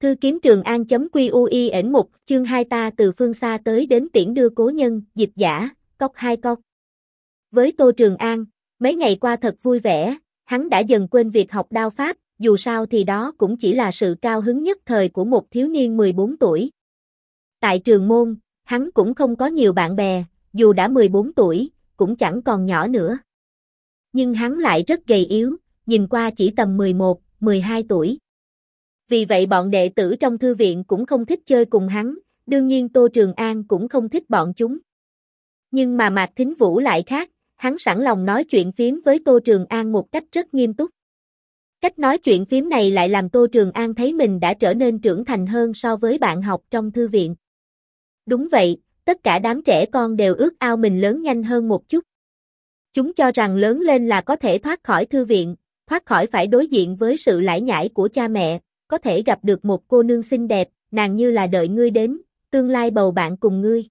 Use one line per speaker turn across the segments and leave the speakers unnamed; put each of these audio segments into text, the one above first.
Thư kiếm Trường An.quy ẩn mục, chương 2 ta từ phương xa tới đến tiễn đưa cố nhân, dịch giả, cốc 2 cốc. Với Tô Trường An, mấy ngày qua thật vui vẻ, hắn đã dần quên việc học đao pháp, dù sao thì đó cũng chỉ là sự cao hứng nhất thời của một thiếu niên 14 tuổi. Tại trường môn, hắn cũng không có nhiều bạn bè, dù đã 14 tuổi, cũng chẳng còn nhỏ nữa. Nhưng hắn lại rất gầy yếu, nhìn qua chỉ tầm 11, 12 tuổi. Vì vậy bọn đệ tử trong thư viện cũng không thích chơi cùng hắn, đương nhiên Tô Trường An cũng không thích bọn chúng. Nhưng mà Mạc Thính Vũ lại khác, hắn sẵn lòng nói chuyện phiếm với Tô Trường An một cách rất nghiêm túc. Cách nói chuyện phiếm này lại làm Tô Trường An thấy mình đã trở nên trưởng thành hơn so với bạn học trong thư viện. Đúng vậy, tất cả đám trẻ con đều ước ao mình lớn nhanh hơn một chút. Chúng cho rằng lớn lên là có thể thoát khỏi thư viện, thoát khỏi phải đối diện với sự lải nhải của cha mẹ, có thể gặp được một cô nương xinh đẹp, nàng như là đợi ngươi đến, tương lai bầu bạn cùng ngươi.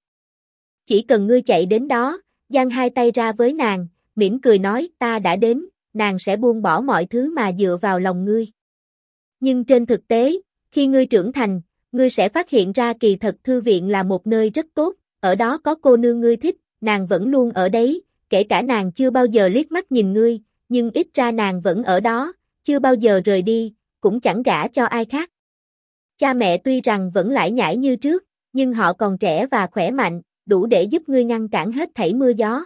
Chỉ cần ngươi chạy đến đó, giang hai tay ra với nàng, mỉm cười nói ta đã đến, nàng sẽ buông bỏ mọi thứ mà dựa vào lòng ngươi. Nhưng trên thực tế, khi ngươi trưởng thành, ngươi sẽ phát hiện ra kỳ thật thư viện là một nơi rất tốt, ở đó có cô nương ngươi thích, nàng vẫn luôn ở đấy, kể cả nàng chưa bao giờ liếc mắt nhìn ngươi, nhưng ít ra nàng vẫn ở đó, chưa bao giờ rời đi, cũng chẳng gả cho ai khác. Cha mẹ tuy rằng vẫn lải nhải như trước, nhưng họ còn trẻ và khỏe mạnh, đủ để giúp ngươi ngăn cản hết thảy mưa gió.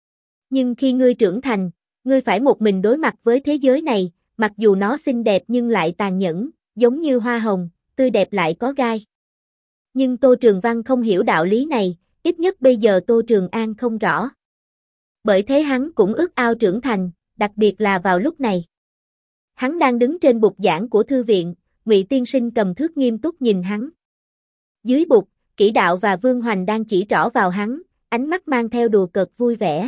Nhưng khi ngươi trưởng thành, ngươi phải một mình đối mặt với thế giới này, mặc dù nó xinh đẹp nhưng lại tàn nhẫn, giống như hoa hồng, tươi đẹp lại có gai. Nhưng Tô Trường Văn không hiểu đạo lý này, ít nhất bây giờ Tô Trường An không rõ. Bởi thế hắn cũng ước ao trưởng thành, đặc biệt là vào lúc này. Hắn đang đứng trên bục giảng của thư viện, Ngụy Tiên Sinh cầm thước nghiêm túc nhìn hắn. Dưới bục, Kỷ Đạo và Vương Hoành đang chỉ trỏ vào hắn, ánh mắt mang theo đùa cợt vui vẻ.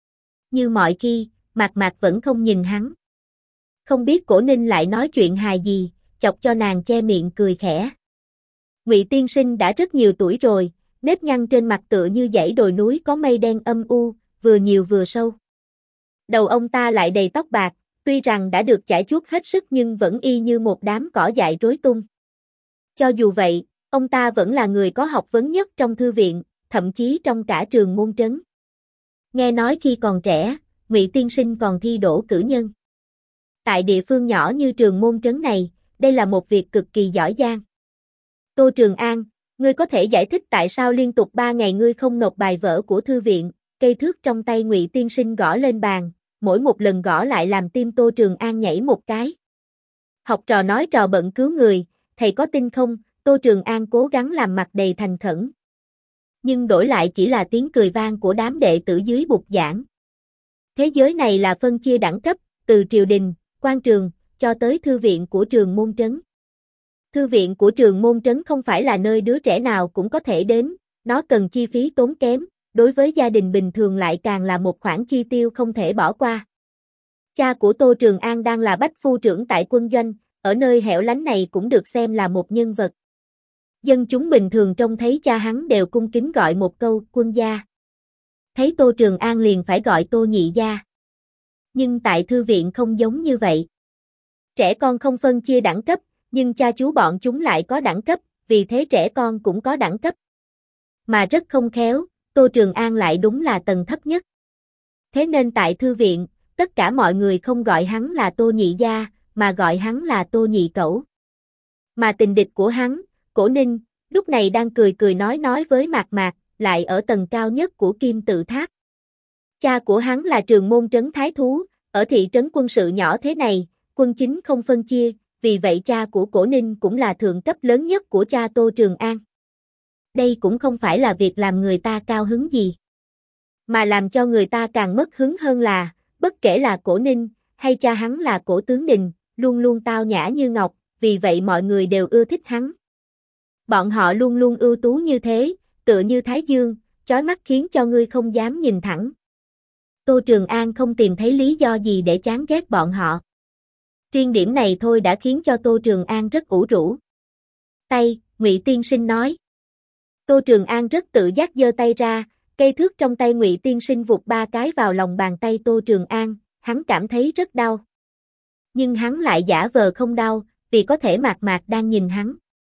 Như mọi khi, Mạc Mạc vẫn không nhìn hắn. Không biết Cổ Ninh lại nói chuyện hài gì, chọc cho nàng che miệng cười khẽ. Ngụy Tiên Sinh đã rất nhiều tuổi rồi, nếp nhăn trên mặt tựa như dãy đồi núi có mây đen âm u, vừa nhiều vừa sâu. Đầu ông ta lại đầy tóc bạc, tuy rằng đã được chải chuốt hết sức nhưng vẫn y như một đám cỏ dại rối tung. Cho dù vậy, ông ta vẫn là người có học vấn nhất trong thư viện, thậm chí trong cả trường môn trấn. Nghe nói khi còn trẻ, Ngụy Tiên Sinh còn thi đỗ cử nhân. Tại địa phương nhỏ như trường môn trấn này, đây là một việc cực kỳ giỏi giang. Tô Trường An, ngươi có thể giải thích tại sao liên tục 3 ngày ngươi không nộp bài vở của thư viện? Cây thước trong tay Ngụy Tiên Sinh gõ lên bàn, mỗi một lần gõ lại làm tim Tô Trường An nhảy một cái. Học trò nói trò bận cứu người, thầy có tin không? Tô Trường An cố gắng làm mặt đầy thành khẩn. Nhưng đổi lại chỉ là tiếng cười vang của đám đệ tử dưới bục giảng. Thế giới này là phân chia đẳng cấp, từ triều đình, quan trường, cho tới thư viện của trường môn trấn. Thư viện của trường môn trấn không phải là nơi đứa trẻ nào cũng có thể đến, nó cần chi phí tốn kém, đối với gia đình bình thường lại càng là một khoản chi tiêu không thể bỏ qua. Cha của Tô Trường An đang là bách phu trưởng tại quân doanh, ở nơi hẻo lánh này cũng được xem là một nhân vật. Dân chúng bình thường trông thấy cha hắn đều cung kính gọi một câu quân gia. Thấy Tô Trường An liền phải gọi Tô nhị gia. Nhưng tại thư viện không giống như vậy. Trẻ con không phân chia đẳng cấp, nhưng cha chú bọn chúng lại có đẳng cấp, vì thế trẻ con cũng có đẳng cấp. Mà rất không khéo, Tô Trường An lại đúng là tầng thấp nhất. Thế nên tại thư viện, tất cả mọi người không gọi hắn là Tô nhị gia, mà gọi hắn là Tô nhị cẩu. Mà tình địch của hắn, Cổ Ninh, lúc này đang cười cười nói với Mạc Mạc, lại ở tầng cao nhất của Kim Tự Tháp. Cha của hắn là trường môn trấn thái thú, ở thị trấn quân sự nhỏ thế này, quân chính không phân chia, vì vậy cha của Cổ Ninh cũng là thượng cấp lớn nhất của cha Tô Trường An. Đây cũng không phải là việc làm người ta cao hứng gì. Mà làm cho người ta càng mất hứng hơn là, bất kể là Cổ Ninh, hay cha hắn là Cổ Tướng Đình, luôn luôn tao nhã như ngọc, vì vậy mọi người đều ưa thích hắn. Bọn họ luôn luôn ưu tú như thế, tựa như Thái Dương, chói mắt khiến cho ngươi không dám nhìn thẳng. Tô Trường An không tìm thấy lý do gì để chán ghét bọn họ. Riêng điểm này thôi đã khiến cho Tô Trường An rất ủ rũ. Tay, Ngụy Tiên Sinh nói. Tô Trường An rất tự giác giơ tay ra, cây thước trong tay Ngụy Tiên Sinh vụt 3 cái vào lòng bàn tay Tô Trường An, hắn cảm thấy rất đau. Nhưng hắn lại giả vờ không đau, vì có thể Mạc Mạc đang nhìn hắn.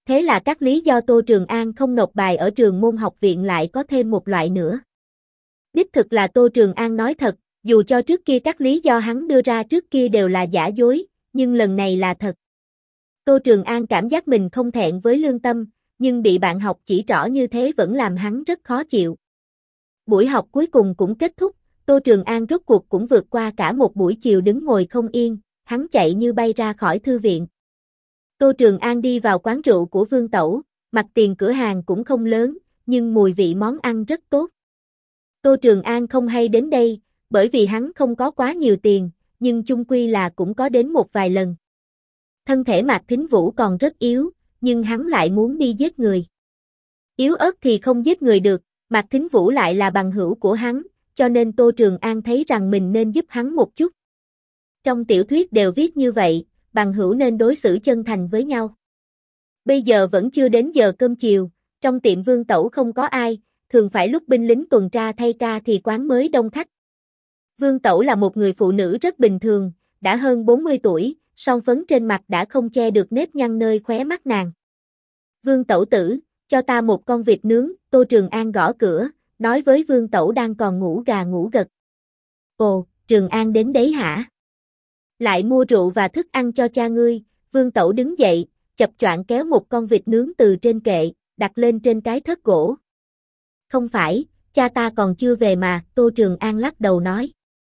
Thế là các lý do Tô Trường An không nộp bài ở trường môn học viện lại có thêm một loại nữa. Đích thực là Tô Trường An nói thật, dù cho trước kia các lý do hắn đưa ra trước kia đều là giả dối, nhưng lần này là thật. Tô Trường An cảm giác mình không thẹn với lương tâm, nhưng bị bạn học chỉ trỏ như thế vẫn làm hắn rất khó chịu. Buổi học cuối cùng cũng kết thúc, Tô Trường An rốt cuộc cũng vượt qua cả một buổi chiều đứng ngồi không yên, hắn chạy như bay ra khỏi thư viện. Tô Trường An đi vào quán rượu của Vương Tẩu, mặt tiền cửa hàng cũng không lớn, nhưng mùi vị món ăn rất tốt. Tô Trường An không hay đến đây, bởi vì hắn không có quá nhiều tiền, nhưng chung quy là cũng có đến một vài lần. Thân thể Mạc Thính Vũ còn rất yếu, nhưng hắn lại muốn đi giết người. Yếu ớt thì không giết người được, Mạc Thính Vũ lại là bằng hữu của hắn, cho nên Tô Trường An thấy rằng mình nên giúp hắn một chút. Trong tiểu thuyết đều viết như vậy, bằng hữu nên đối xử chân thành với nhau. Bây giờ vẫn chưa đến giờ cơm chiều, trong tiệm Vương Tẩu không có ai, thường phải lúc binh lính tuần tra thay ca thì quán mới đông khách. Vương Tẩu là một người phụ nữ rất bình thường, đã hơn 40 tuổi, son phấn trên mặt đã không che được nếp nhăn nơi khóe mắt nàng. Vương Tẩu tử, cho ta một con vịt nướng, Tô Trường An gõ cửa, nói với Vương Tẩu đang còn ngủ gà ngủ gật. Ồ, Trường An đến đấy hả? Lại mua rượu và thức ăn cho cha ngươi, Vương Tẩu đứng dậy, chập choạng kéo một con vịt nướng từ trên kệ, đặt lên trên cái thớt gỗ. Không phải, cha ta còn chưa về mà, Tô Trường An lắc đầu nói.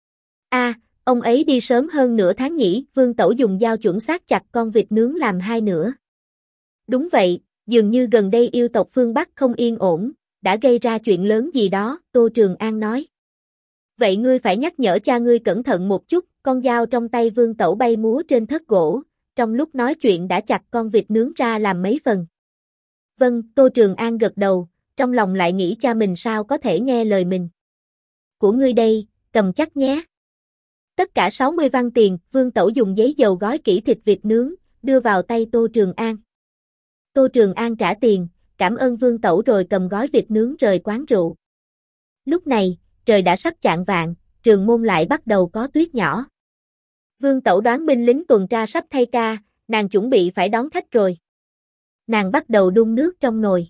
Ông ấy đi sớm hơn nửa tháng nhỉ, Vương Tẩu dùng dao chuẩn xác chặt con vịt nướng làm hai nửa. Đúng vậy, dường như gần đây yêu tộc phương Bắc không yên ổn, đã gây ra chuyện lớn gì đó, Tô Trường An nói. Vậy ngươi phải nhắc nhở cha ngươi cẩn thận một chút, con dao trong tay Vương Tẩu bay múa trên thớt gỗ, trong lúc nói chuyện đã chặt con vịt nướng ra làm mấy phần. Vâng, Tô Trường An gật đầu, trong lòng lại nghĩ cha mình sao có thể nghe lời mình. Của ngươi đây, cầm chắc nhé. Tất cả 60 văn tiền, Vương Tẩu dùng giấy dầu gói kỹ thịt vịt nướng, đưa vào tay Tô Trường An. Tô Trường An trả tiền, cảm ơn Vương Tẩu rồi cầm gói vịt nướng rời quán rượu. Lúc này, trời đã sắp chạng vạng, trường môn lại bắt đầu có tuyết nhỏ. Vương Tẩu đoán binh lính tuần tra sắp thay ca, nàng chuẩn bị phải đón khách rồi. Nàng bắt đầu đun nước trong nồi.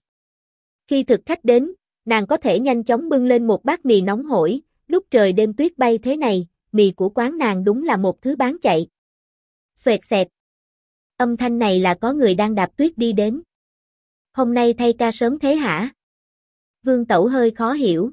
Khi thực khách đến, nàng có thể nhanh chóng bưng lên một bát mì nóng hổi, lúc trời đêm tuyết bay thế này, mì của quán nàng đúng là một thứ bán chạy. Xoẹt xẹt. Âm thanh này là có người đang đạp tuyết đi đến. Hôm nay thay ca sớm thế hả? Vương Tẩu hơi khó hiểu.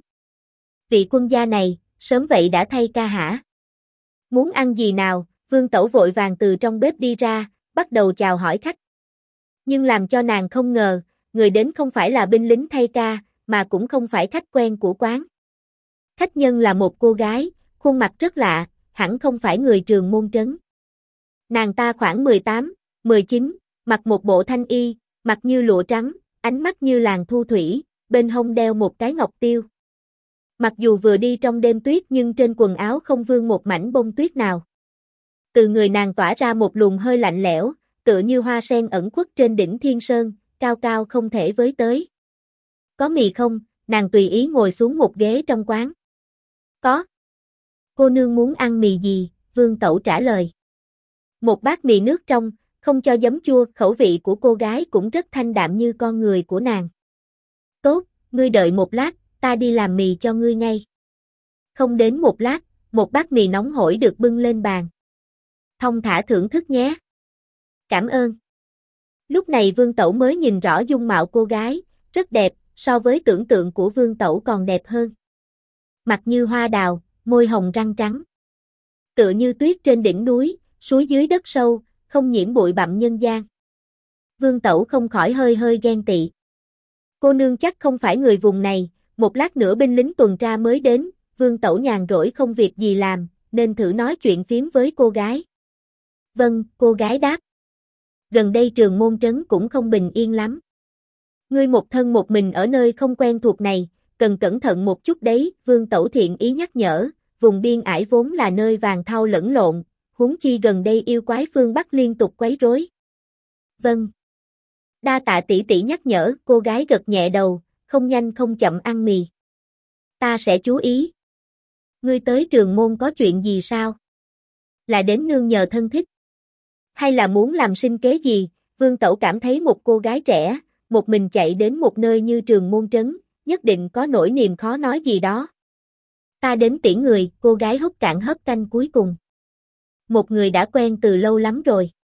Vị quân gia này, sớm vậy đã thay ca hả? Muốn ăn gì nào? Vương Tẩu vội vàng từ trong bếp đi ra, bắt đầu chào hỏi khách. Nhưng làm cho nàng không ngờ, người đến không phải là binh lính thay ca, mà cũng không phải khách quen của quán. Khách nhân là một cô gái, khuôn mặt rất lạ, hẳn không phải người trường môn trấn. Nàng ta khoảng 18, 19, mặc một bộ thanh y, mặt như lụa trắng, ánh mắt như làn thu thủy, bên hông đeo một cái ngọc tiêu. Mặc dù vừa đi trong đêm tuyết nhưng trên quần áo không vương một mảnh bông tuyết nào. Từ người nàng tỏa ra một luồng hơi lạnh lẽo, tựa như hoa sen ẩn khuất trên đỉnh Thiên Sơn, cao cao không thể với tới. Có mì không? Nàng tùy ý ngồi xuống một ghế trong quán. Có. Cô nương muốn ăn mì gì? Vương Tẩu trả lời. Một bát mì nước trong, không cho giấm chua, khẩu vị của cô gái cũng rất thanh đạm như con người của nàng. Tốt, ngươi đợi một lát, ta đi làm mì cho ngươi ngay. Không đến một lát, một bát mì nóng hổi được bưng lên bàn. Thong thả thưởng thức nhé. Cảm ơn. Lúc này Vương Tẩu mới nhìn rõ dung mạo cô gái, rất đẹp, so với tưởng tượng của Vương Tẩu còn đẹp hơn. Mặt như hoa đào, môi hồng răng trắng. Tựa như tuyết trên đỉnh núi, suối dưới đất sâu, không nhiễm bụi bặm nhân gian. Vương Tẩu không khỏi hơi hơi ghen tị. Cô nương chắc không phải người vùng này, một lát nữa binh lính tuần tra mới đến, Vương Tẩu nhàn rỗi không việc gì làm, nên thử nói chuyện phím với cô gái. Vâng, cô gái đáp. Gần đây trường môn trấn cũng không bình yên lắm. Ngươi một thân một mình ở nơi không quen thuộc này, cần cẩn thận một chút đấy, Vương Tẩu thiện ý nhắc nhở, vùng biên ải vốn là nơi vàng thau lẫn lộn, huống chi gần đây yêu quái phương Bắc liên tục quấy rối. Vâng. Đa tạ tỷ tỷ nhắc nhở, cô gái gật nhẹ đầu, không nhanh không chậm ăn mì. Ta sẽ chú ý. Ngươi tới trường môn có chuyện gì sao? Là đến nương nhờ thân thích? Hay là muốn làm sinh kế gì? Vương Tẩu cảm thấy một cô gái trẻ, một mình chạy đến một nơi như Trường Môn Trấn, nhất định có nỗi niềm khó nói gì đó. Ta đến tiễn người, cô gái húp cạn hớp canh cuối cùng. Một người đã quen từ lâu lắm rồi.